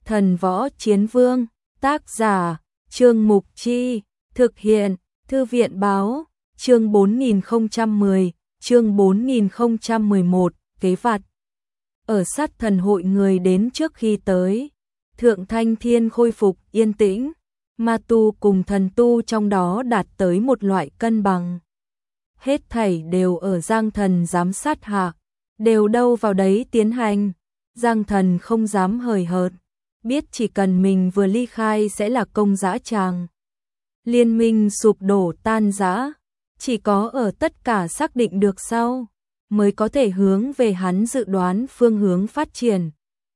Thần Võ Chiến Vương, tác giả, Trương Mục Chi, thực hiện, Thư viện báo, chương 4010, chương 4011, kế vặt. Ở sát thần hội người đến trước khi tới, Thượng Thanh Thiên khôi phục yên tĩnh, ma tu cùng thần tu trong đó đạt tới một loại cân bằng. Hết thảy đều ở Giang Thần giám sát hạ, đều đâu vào đấy tiến hành. Giang Thần không dám hời hợt, biết chỉ cần mình vừa ly khai sẽ là công dã tràng. Liên minh sụp đổ tan rã, chỉ có ở tất cả xác định được sau, mới có thể hướng về hắn dự đoán phương hướng phát triển.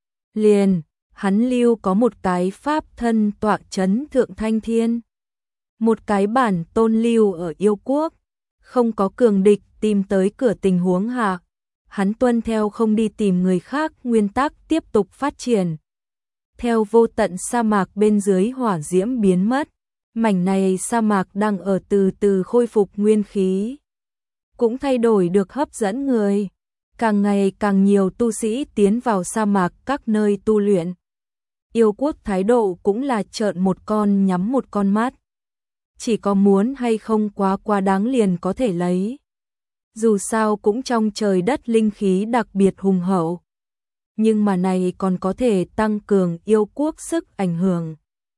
Liền, hắn lưu có một cái pháp thân tọa chấn Thượng Thanh Thiên. Một cái bản tôn lưu ở yêu quốc, không có cường địch tìm tới cửa tình huống hạ. Hắn tuân theo không đi tìm người khác nguyên tắc tiếp tục phát triển. Theo vô tận sa mạc bên dưới hỏa diễm biến mất, mảnh này sa mạc đang ở từ từ khôi phục nguyên khí. Cũng thay đổi được hấp dẫn người. Càng ngày càng nhiều tu sĩ tiến vào sa mạc các nơi tu luyện. Yêu quốc thái độ cũng là trợn một con nhắm một con mắt. Chỉ có muốn hay không quá đáng liền có thể lấy. Dù sao cũng trong trời đất linh khí đặc biệt hùng hậu. Nhưng mà này còn có thể tăng cường yêu quốc sức ảnh hưởng.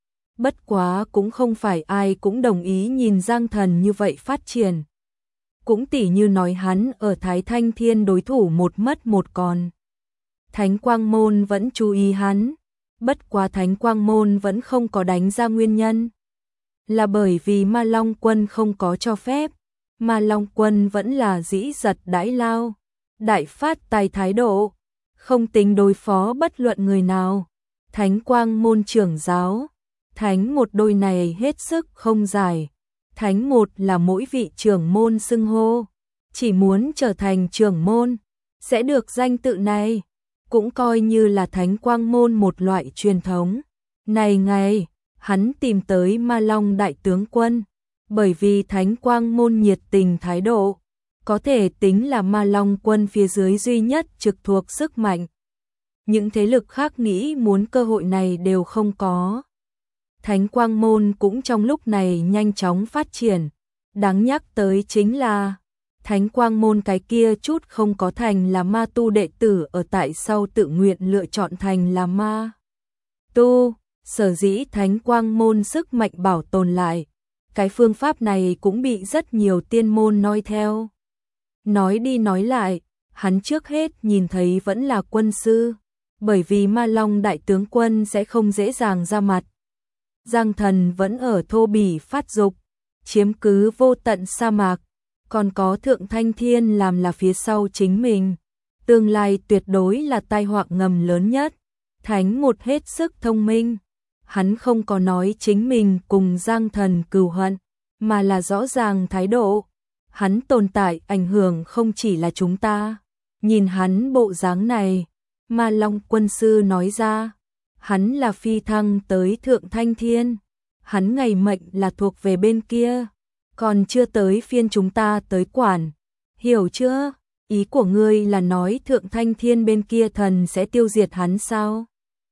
Bất quá cũng không phải ai cũng đồng ý nhìn Giang Thần như vậy phát triển. Cũng tỉ như nói hắn ở Thái Thanh Thiên đối thủ một mất một còn. Thánh Quang Môn vẫn chú ý hắn. Bất quá Thánh Quang Môn vẫn không có đánh ra nguyên nhân. Là bởi vì Ma Long Quân không có cho phép. Ma Long Quân vẫn là dĩ giật đãi lao. Đại phát tài thái độ. Không tính đối phó bất luận người nào. Thánh Quang Môn trưởng giáo. Thánh một đôi này hết sức không giải. Thánh một là mỗi vị trưởng môn xưng hô. Chỉ muốn trở thành trưởng môn. Sẽ được danh tự này. Cũng coi như là Thánh Quang Môn một loại truyền thống. Này ngày, hắn tìm tới Ma Long đại tướng quân. Bởi vì Thánh Quang Môn nhiệt tình thái độ. Có thể tính là Ma Long quân phía dưới duy nhất trực thuộc sức mạnh. Những thế lực khác nghĩ muốn cơ hội này đều không có. Thánh Quang Môn cũng trong lúc này nhanh chóng phát triển. Đáng nhắc tới chính là Thánh Quang Môn cái kia chút không có thành là ma tu đệ tử ở tại sau tự nguyện lựa chọn thành là ma tu. Sở dĩ Thánh Quang Môn sức mạnh bảo tồn lại. Cái phương pháp này cũng bị rất nhiều tiên môn noi theo. Nói đi nói lại, hắn trước hết nhìn thấy vẫn là quân sư. Bởi vì Ma Long đại tướng quân sẽ không dễ dàng ra mặt. Giang Thần vẫn ở thô bỉ phát dục, chiếm cứ vô tận sa mạc, còn có Thượng Thanh Thiên làm là phía sau chính mình. Tương lai tuyệt đối là tai họa ngầm lớn nhất. Thánh một hết sức thông minh. Hắn không có nói chính mình cùng Giang Thần cừu hận, mà là rõ ràng thái độ. Hắn tồn tại ảnh hưởng không chỉ là chúng ta. Nhìn hắn bộ dáng này, Ma Long quân sư nói ra. Hắn là phi thăng tới Thượng Thanh Thiên. Hắn ngày mệnh là thuộc về bên kia. Còn chưa tới phiên chúng ta tới quản. Hiểu chưa? Ý của ngươi là nói Thượng Thanh Thiên bên kia thần sẽ tiêu diệt hắn sao?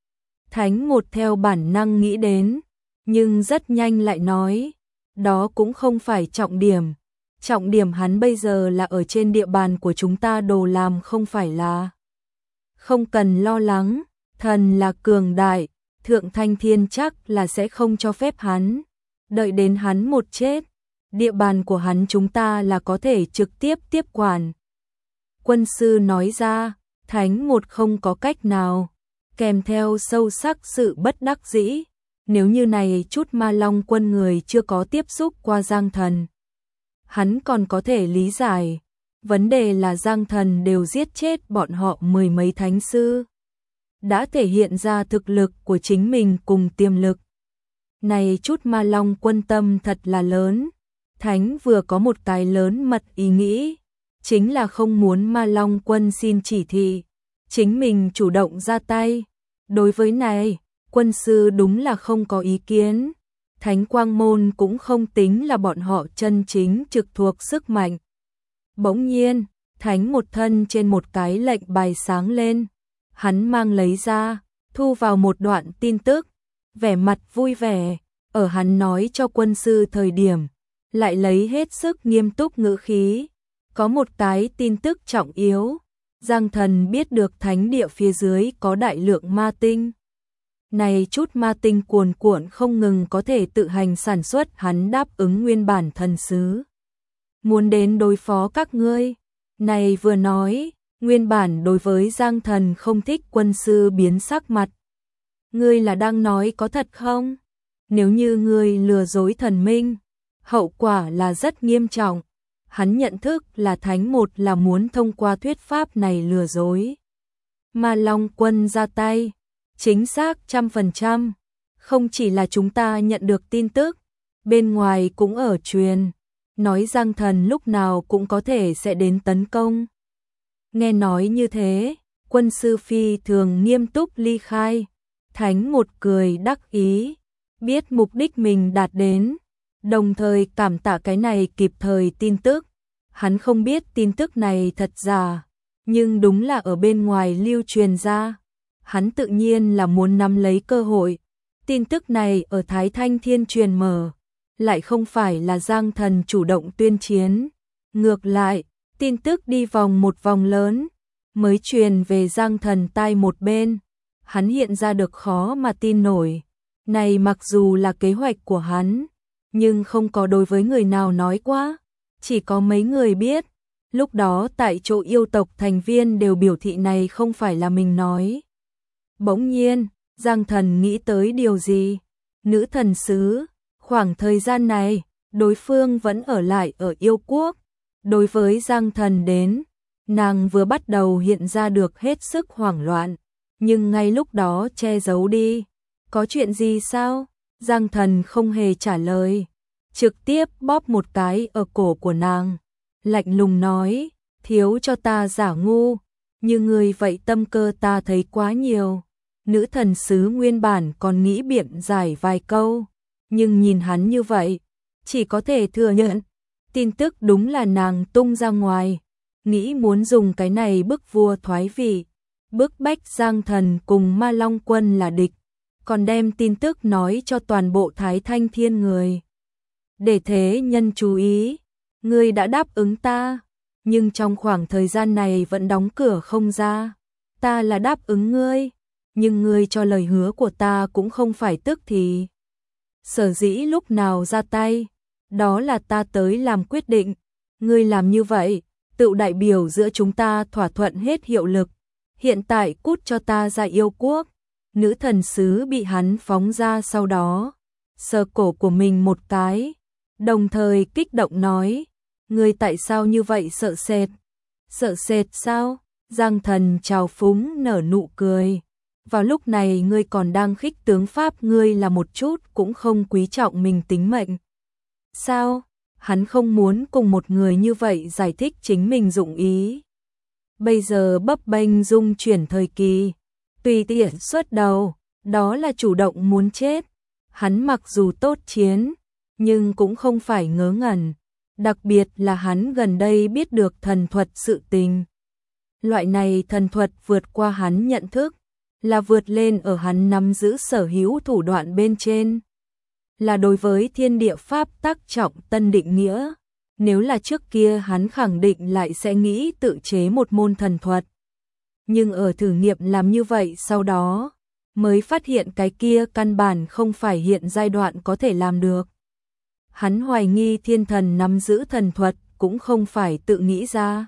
Thánh một theo bản năng nghĩ đến. Nhưng rất nhanh lại nói. Đó cũng không phải trọng điểm. Trọng điểm hắn bây giờ là ở trên địa bàn của chúng ta đồ làm không phải là. Không cần lo lắng. Thần là cường đại, Thượng Thanh Thiên chắc là sẽ không cho phép hắn. Đợi đến hắn một chết, địa bàn của hắn chúng ta là có thể trực tiếp tiếp quản. Quân sư nói ra, Thánh một không có cách nào, kèm theo sâu sắc sự bất đắc dĩ. Nếu như này chút Ma Long quân người chưa có tiếp xúc qua Giang Thần. Hắn còn có thể lý giải, vấn đề là Giang Thần đều giết chết bọn họ mười mấy thánh sư. Đã thể hiện ra thực lực của chính mình cùng tiềm lực. Này chút Ma Long quân tâm thật là lớn. Thánh vừa có một cái lớn mật ý nghĩ. Chính là không muốn Ma Long quân xin chỉ thị. Chính mình chủ động ra tay. Đối với này, quân sư đúng là không có ý kiến. Thánh Quang Môn cũng không tính là bọn họ chân chính trực thuộc sức mạnh. Bỗng nhiên, Thánh một thân trên một cái lệnh bài sáng lên. Hắn mang lấy ra, thu vào một đoạn tin tức, vẻ mặt vui vẻ, ở hắn nói cho quân sư thời điểm, lại lấy hết sức nghiêm túc ngữ khí. Có một cái tin tức trọng yếu, Giang Thần biết được thánh địa phía dưới có đại lượng ma tinh. Này chút ma tinh cuồn cuộn không ngừng có thể tự hành sản xuất, hắn đáp ứng nguyên bản thần sứ. Muốn đến đối phó các ngươi. Này vừa nói, nguyên bản đối với Giang Thần không thích quân sư biến sắc mặt. Ngươi là đang nói có thật không? Nếu như ngươi lừa dối thần minh, hậu quả là rất nghiêm trọng. Hắn nhận thức là Thánh một là muốn thông qua thuyết pháp này lừa dối. Ma Long Quân ra tay, chính xác 100%. Không chỉ là chúng ta nhận được tin tức, bên ngoài cũng ở truyền, nói Giang Thần lúc nào cũng có thể sẽ đến tấn công. Nghe nói như thế, quân sư phi thường nghiêm túc ly khai. Thánh một cười đắc ý, biết mục đích mình đạt đến, đồng thời cảm tạ cái này kịp thời tin tức. Hắn không biết tin tức này thật giả, nhưng đúng là ở bên ngoài lưu truyền ra. Hắn tự nhiên là muốn nắm lấy cơ hội. Tin tức này ở Thái Thanh Thiên truyền mở, lại không phải là Giang Thần chủ động tuyên chiến. Ngược lại, tin tức đi vòng một vòng lớn, mới truyền về Giang Thần tai một bên. Hắn hiện ra được khó mà tin nổi. Này mặc dù là kế hoạch của hắn, nhưng không có đối với người nào nói qua. Chỉ có mấy người biết. Lúc đó tại chỗ yêu tộc thành viên đều biểu thị này không phải là mình nói. Bỗng nhiên, Giang Thần nghĩ tới điều gì? Nữ thần sứ, khoảng thời gian này, đối phương vẫn ở lại ở yêu quốc. Đối với Giang Thần đến, nàng vừa bắt đầu hiện ra được hết sức hoảng loạn, nhưng ngay lúc đó che giấu đi. Có chuyện gì sao? Giang Thần không hề trả lời, trực tiếp bóp một cái ở cổ của nàng, lạnh lùng nói, thiếu cho ta giả ngu, như người vậy tâm cơ ta thấy quá nhiều. Nữ thần sứ nguyên bản còn nghĩ biện giải vài câu, nhưng nhìn hắn như vậy, chỉ có thể thừa nhận, tin tức đúng là nàng tung ra ngoài, nghĩ muốn dùng cái này bức vua thoái vị, bức bách Giang Thần cùng Ma Long Quân là địch, còn đem tin tức nói cho toàn bộ Thái Thanh Thiên người. Để thế nhân chú ý, ngươi đã đáp ứng ta, nhưng trong khoảng thời gian này vẫn đóng cửa không ra. Ta là đáp ứng ngươi, nhưng ngươi cho lời hứa của ta cũng không phải tức thì. Sở dĩ lúc nào ra tay, đó là ta tới làm quyết định. Ngươi làm như vậy, tự đại biểu giữa chúng ta thỏa thuận hết hiệu lực. Hiện tại cút cho ta ra yêu quốc. Nữ thần sứ bị hắn phóng ra sau đó, sờ cổ của mình một cái, đồng thời kích động nói, ngươi tại sao như vậy sợ sệt? Sợ sệt sao? Giang Thần trào phúng nở nụ cười. Vào lúc này ngươi còn đang khích tướng pháp, ngươi là một chút cũng không quý trọng mình tính mệnh. Sao? Hắn không muốn cùng một người như vậy giải thích chính mình dụng ý. Bây giờ bấp bênh dung chuyển thời kỳ, tùy tiện xuất đầu, đó là chủ động muốn chết. Hắn mặc dù tốt chiến, nhưng cũng không phải ngớ ngẩn. Đặc biệt là hắn gần đây biết được thần thuật sự tình. Loại này thần thuật vượt qua hắn nhận thức, là vượt lên ở hắn nắm giữ sở hữu thủ đoạn bên trên. Là đối với thiên địa pháp tắc trọng tân định nghĩa. Nếu là trước kia hắn khẳng định lại sẽ nghĩ tự chế một môn thần thuật. Nhưng ở thử nghiệm làm như vậy sau đó, mới phát hiện cái kia căn bản không phải hiện giai đoạn có thể làm được. Hắn hoài nghi thiên thần nắm giữ thần thuật cũng không phải tự nghĩ ra.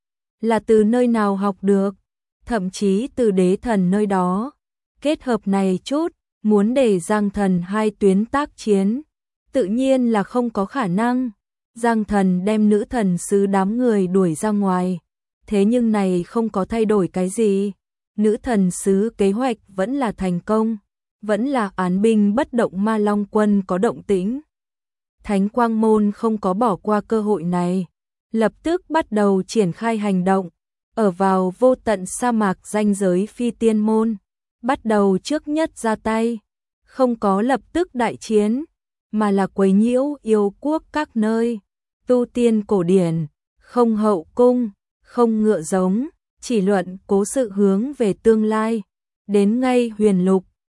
Là từ nơi nào học được, thậm chí từ đế thần nơi đó. Kết hợp này chút, muốn để Giang Thần hai tuyến tác chiến, tự nhiên là không có khả năng. Giang Thần đem nữ thần sứ đám người đuổi ra ngoài, thế nhưng này không có thay đổi cái gì. Nữ thần sứ kế hoạch vẫn là thành công, vẫn là án binh bất động Ma Long Quân có động tĩnh. Thánh Quang Môn không có bỏ qua cơ hội này, lập tức bắt đầu triển khai hành động, ở vào vô tận sa mạc ranh giới Phi Tiên Môn, bắt đầu trước nhất ra tay, không có lập tức đại chiến, mà là quấy nhiễu yêu quốc các nơi, tu tiên cổ điển, không hậu cung, không ngựa giống, chỉ luận cố sự hướng về tương lai, đến ngay huyền lục,